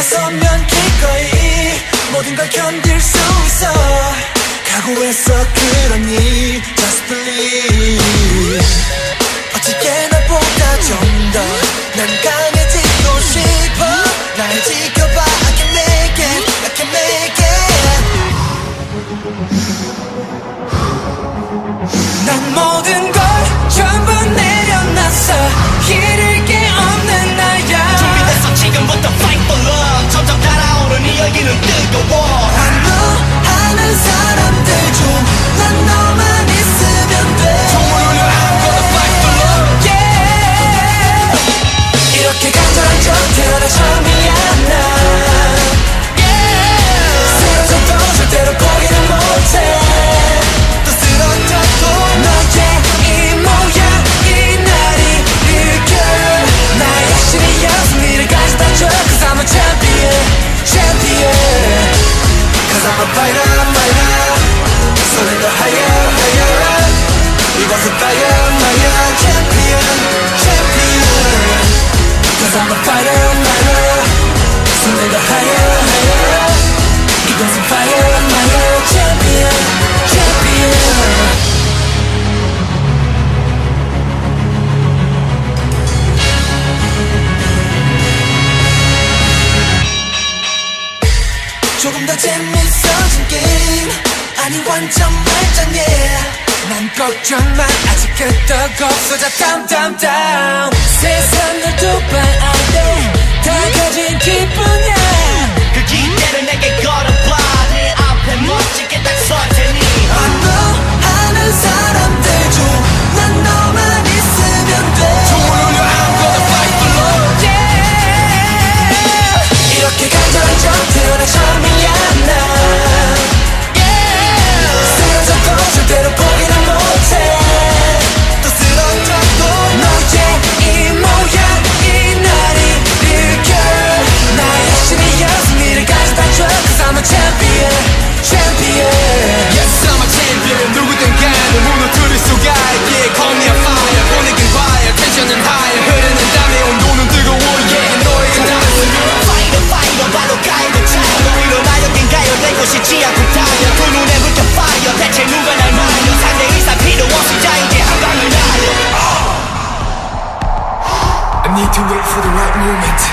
나서면 기꺼이 모든 걸 견딜 수 있어. 각오했어 그러니 just believe. 어떻게 너보다 좀 더 난 강해지고 싶어. 날 지켜봐 I can make it, I can make it. 난 모든 걸 전부 내려놨어. 잃을 게 없는 나야. 준비됐어 지금부터 fight for love. 점점 달아오른 이 열기는 뜨거워. 환호하는 사람들 중 난 너만 있으면 돼. 총을 울려 I'm gonna fight for love. Yeah. 이렇게 간절한 적 태어나 처음이야 난. Yeah. 쓰러져도 절대로 포기는 못해. 또 쓰러져도 너의 이 모양 이 날이 일겨. 나의 신이여 승리를 가져다 줘. Cause I'm a champion, champion. Cause I'm a fighter, fighter. Soaring higher, higher. 이곳은 fire, fire. Champion, champion. Cause I'm a fighter, fighter. Soaring higher, higher. 이곳은 fire, fire. Champion, champion. 조금 더 재밌어진 게임 아니 완전 말짱해. 난 걱정만 아직 끄떡 없어져 down down down. 세상을 두 발 안에 다 가진 기분이야. 그 기대를 내게 걸어봐. 네 앞에 멋지게 딱 설 테니. 환호하는 사람들 중 난 너만 있으면 돼. 총을 울려 I'm gonna fight for love. Yeah. 이렇게 간절한 적 태어나 처음이야 난. Yeah. 쓰러져도 절대로 포기는 못해. 또 쓰러져도 너의 이 모양 이 날이 일겨. 나의 신이여 승리를 가져다 줘. Cause I'm a champion, champion. Yes I'm a champion. 누구든 간에 무너뜨릴 수가 있게. Call me a fire. 보내긴 봐야 텐션은 higher. 흐르는 땀에 온도는 뜨거워. Yeah 너에게 닿았으면 Fighter fighter 바로 가이드 차요. 일어나 여긴 가요. 내 곳이지 않고 달려. 두 눈에 붙여 fire. 대체 누가 날 말려. 상대 이상 필요 없이 자 이제 한 방을 날려. I need to wait for the right moment.